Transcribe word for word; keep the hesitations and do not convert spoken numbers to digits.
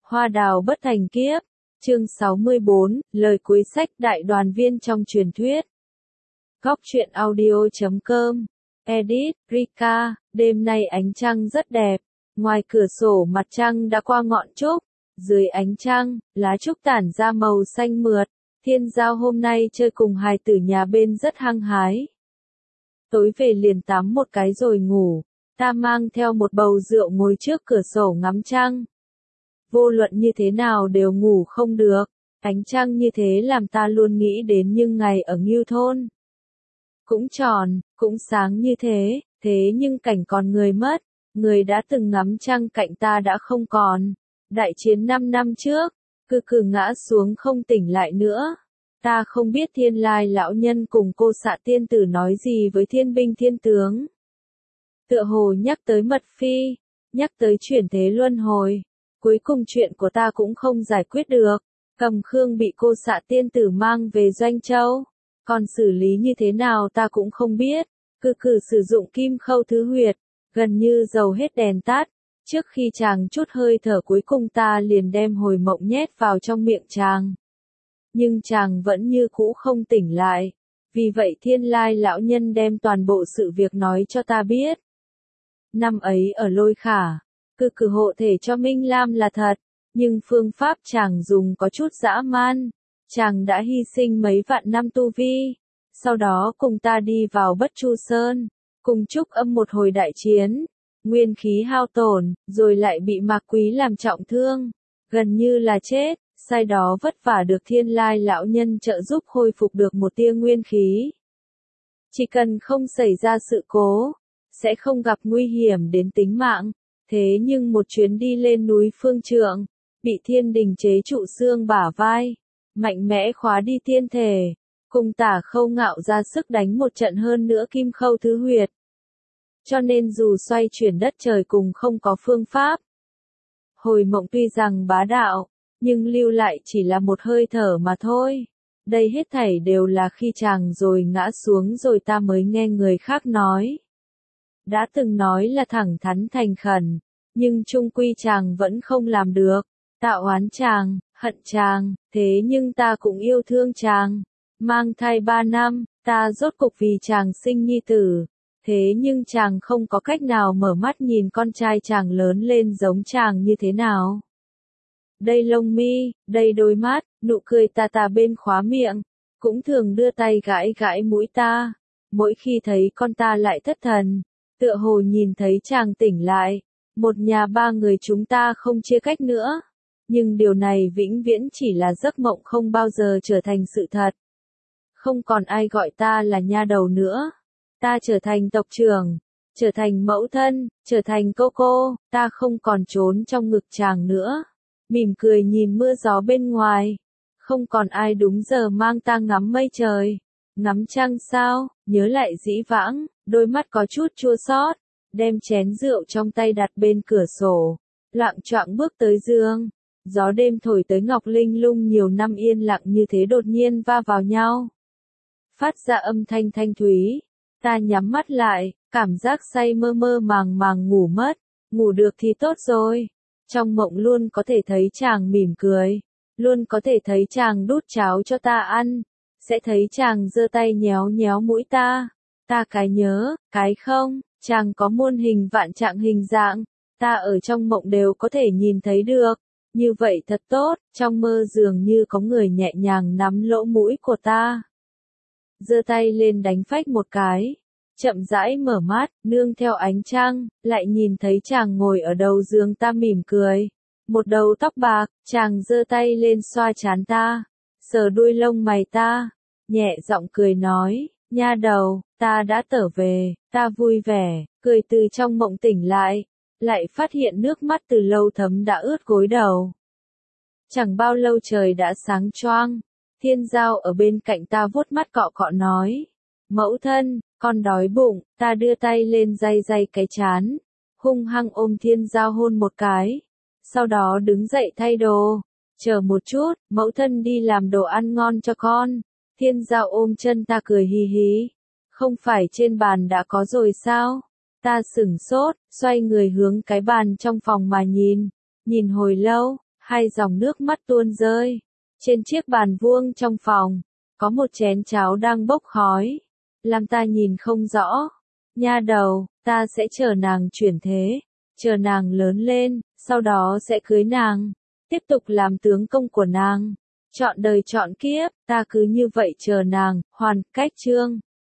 Hoa đào bất thành kiếp. Chương sáu mươi bốn, lời cuối sách đại đoàn viên trong truyền thuyết. Góc truyện audio chấm com. Edit, Rika, đêm nay ánh trăng rất đẹp. Ngoài cửa sổ mặt trăng đã qua ngọn trúc. Dưới ánh trăng, lá trúc tản ra màu xanh mượt. Thiên Giao hôm nay chơi cùng hài tử nhà bên rất hăng hái. Tối về liền tắm một cái rồi ngủ. Ta mang theo một bầu rượu ngồi trước cửa sổ ngắm trăng. Vô luận như thế nào đều ngủ không được. Ánh trăng như thế làm ta luôn nghĩ đến những ngày ở Ngưu Thôn. Cũng tròn, cũng sáng như thế, thế nhưng cảnh còn người mất. Người đã từng ngắm trăng cạnh ta đã không còn. Đại chiến năm năm trước, cư cử ngã xuống không tỉnh lại nữa. Ta không biết Thiên Lai lão nhân cùng cô xạ tiên tử nói gì với thiên binh thiên tướng. Tựa hồ nhắc tới mật phi, nhắc tới chuyển thế luân hồi. Cuối cùng chuyện của ta cũng không giải quyết được. Cầm Khương bị cô xạ tiên tử mang về Doanh Châu. Còn xử lý như thế nào ta cũng không biết. Cư cử sử dụng kim khâu thứ huyệt. Gần như dầu hết đèn tắt. Trước khi chàng chút hơi thở cuối cùng ta liền đem hồi mộng nhét vào trong miệng chàng. Nhưng chàng vẫn như cũ không tỉnh lại. Vì vậy Thiên Lai lão nhân đem toàn bộ sự việc nói cho ta biết. Năm ấy ở Lôi Khả, cư cử hộ thể cho Minh Lam là thật, nhưng phương pháp chàng dùng có chút dã man. Chàng đã hy sinh mấy vạn năm tu vi, sau đó cùng ta đi vào Bất Chu Sơn, cùng Trúc Âm một hồi đại chiến, nguyên khí hao tổn, rồi lại bị Mạc Quý làm trọng thương, gần như là chết, sau đó vất vả được Thiên Lai lão nhân trợ giúp khôi phục được một tia nguyên khí. Chỉ cần không xảy ra sự cố, sẽ không gặp nguy hiểm đến tính mạng. Thế nhưng một chuyến đi lên núi Phương Trượng, bị thiên đình chế trụ xương bả vai, mạnh mẽ khóa đi thiên thể, cùng Tả Khâu ngạo ra sức đánh một trận hơn nữa kim khâu thứ huyệt. Cho nên dù xoay chuyển đất trời cùng không có phương pháp. Hồi mộng tuy rằng bá đạo, nhưng lưu lại chỉ là một hơi thở mà thôi. Đây hết thảy đều là khi chàng rồi ngã xuống rồi ta mới nghe người khác nói. Đã từng nói là thẳng thắn thành khẩn, nhưng chung quy chàng vẫn không làm được. Ta oán chàng, hận chàng, thế nhưng ta cũng yêu thương chàng. Mang thai ba năm, ta rốt cục vì chàng sinh nhi tử. Thế nhưng chàng không có cách nào mở mắt nhìn con trai chàng lớn lên giống chàng như thế nào. Đây lông mi, đây đôi mắt, nụ cười ta ta bên khóa miệng, cũng thường đưa tay gãi gãi mũi ta. Mỗi khi thấy con ta lại thất thần, tựa hồ nhìn thấy chàng tỉnh lại, một nhà ba người chúng ta không chia cách nữa. Nhưng điều này vĩnh viễn chỉ là giấc mộng không bao giờ trở thành sự thật. Không còn ai gọi ta là nha đầu nữa. Ta trở thành tộc trưởng, trở thành mẫu thân, trở thành cô cô, ta không còn trốn trong ngực chàng nữa. Mỉm cười nhìn mưa gió bên ngoài. Không còn ai đúng giờ mang ta ngắm mây trời. Ngắm trăng sao, nhớ lại dĩ vãng, đôi mắt có chút chua xót, đem chén rượu trong tay đặt bên cửa sổ, loạng choạng bước tới giường. Gió đêm thổi tới ngọc linh lung nhiều năm yên lặng như thế đột nhiên va vào nhau. Phát ra âm thanh thanh thúy, ta nhắm mắt lại, cảm giác say mơ mơ màng màng ngủ mất, ngủ được thì tốt rồi. Trong mộng luôn có thể thấy chàng mỉm cười, luôn có thể thấy chàng đút cháo cho ta ăn. Sẽ thấy chàng giơ tay nhéo nhéo mũi ta. Ta cái nhớ, cái không, chàng có muôn hình vạn trạng hình dạng. Ta ở trong mộng đều có thể nhìn thấy được. Như vậy thật tốt, trong mơ dường như có người nhẹ nhàng nắm lỗ mũi của ta. Giơ tay lên đánh phách một cái. Chậm rãi mở mắt, nương theo ánh trăng, lại nhìn thấy chàng ngồi ở đầu giường ta mỉm cười. Một đầu tóc bạc, chàng giơ tay lên xoa trán ta. Sờ đuôi lông mày ta. Nhẹ giọng cười nói, nha đầu, ta đã trở về, ta vui vẻ, cười từ trong mộng tỉnh lại, lại phát hiện nước mắt từ lâu thấm đã ướt gối đầu. Chẳng bao lâu trời đã sáng choang, Thiên Giao ở bên cạnh ta vuốt mắt cọ cọ nói, mẫu thân, con đói bụng, ta đưa tay lên day day cái chán, hung hăng ôm Thiên Giao hôn một cái, sau đó đứng dậy thay đồ, chờ một chút, mẫu thân đi làm đồ ăn ngon cho con. Thiên Giao ôm chân ta cười hì hì. Không phải trên bàn đã có rồi sao? Ta sửng sốt, xoay người hướng cái bàn trong phòng mà nhìn. Nhìn hồi lâu, hai dòng nước mắt tuôn rơi. Trên chiếc bàn vuông trong phòng, có một chén cháo đang bốc khói, làm ta nhìn không rõ. Nha đầu, ta sẽ chờ nàng chuyển thế, chờ nàng lớn lên, sau đó sẽ cưới nàng, tiếp tục làm tướng công của nàng. Trọn đời trọn kiếp, ta cứ như vậy chờ nàng. Hoàn cách chương